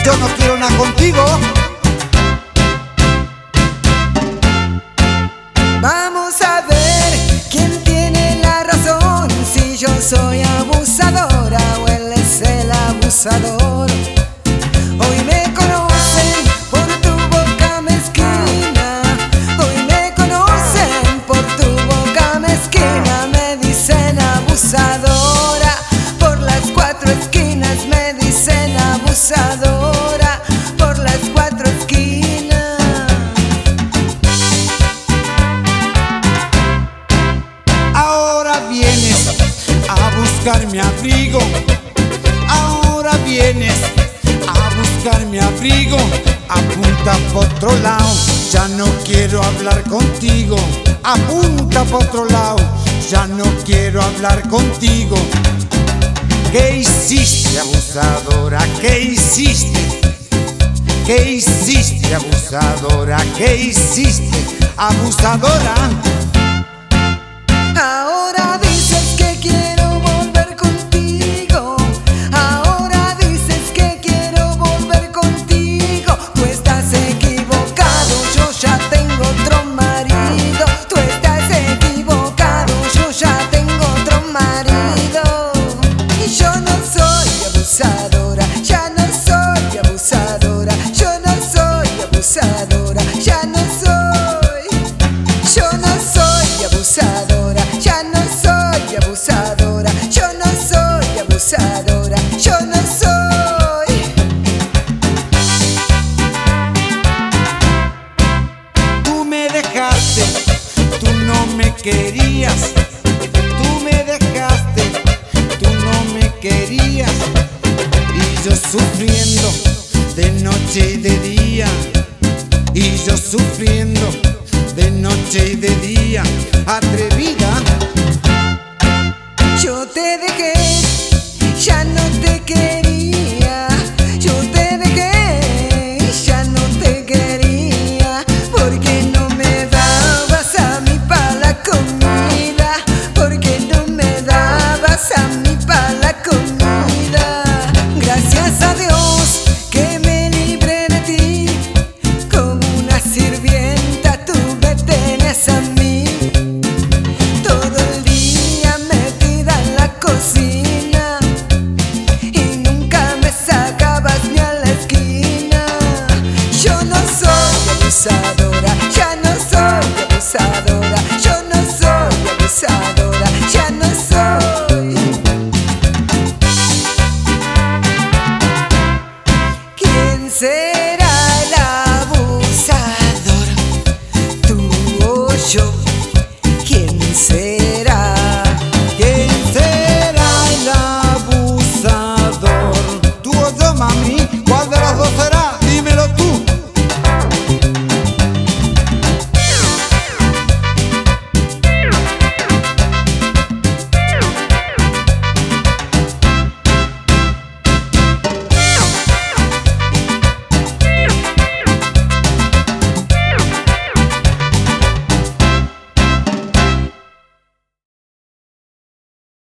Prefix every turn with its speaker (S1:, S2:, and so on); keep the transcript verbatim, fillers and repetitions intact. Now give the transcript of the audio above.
S1: yo no quiero nada contigo.
S2: Vamos a ver quién tiene la razón, si yo soy abusadora o él es el abusador. Hoy me conocen por tu boca mezquina, hoy me conocen por tu boca mezquina. Me dicen abusadora, por las cuatro esquinas me dicen abusadora, por las cuatro esquinas.
S1: Ahora vienes a buscar mi abrigo, ahora vienes a buscar mi abrigo. Apunta por otro lado, ya no quiero hablar contigo. Apunta por otro lado, ya no quiero hablar contigo. ¿Qué hiciste, abusadora? ¿Qué hiciste? ¿Qué hiciste, abusadora? ¿Qué hiciste, abusadora?
S2: Ahora dices que quiero volver contigo, ahora dices que quiero volver contigo. Tú estás equivocado, yo ya tengo otro marido. Tú estás equivocado, yo ya tengo otro marido. Y yo no soy abusadora, ya no soy abusadora, yo no soy abusadora, ya no soy, yo no soy abusadora. Ya no soy abusadora, yo no soy abusadora, yo no soy.
S1: Tú me dejaste, tú no me querías. Tú me dejaste, tú no me querías. Y yo sufriendo de noche y de día. Y yo sufriendo de noche y de día. Atrevida,
S2: Yo te dejé, ya no te quería. Yo te dejé, ya no te quería. Porque no me dabas a mí para la comida. Porque no me dabas a mí para la comida. Gracias a Dios que me libré de ti. Como una sirvienta tú me tenías a mí. Todo el día metida en la cocina y nunca me sacabas ni a la esquina. Yo no soy abusadora, ya no soy abusadora, yo no soy abusadora, ya no soy. ¿Quién se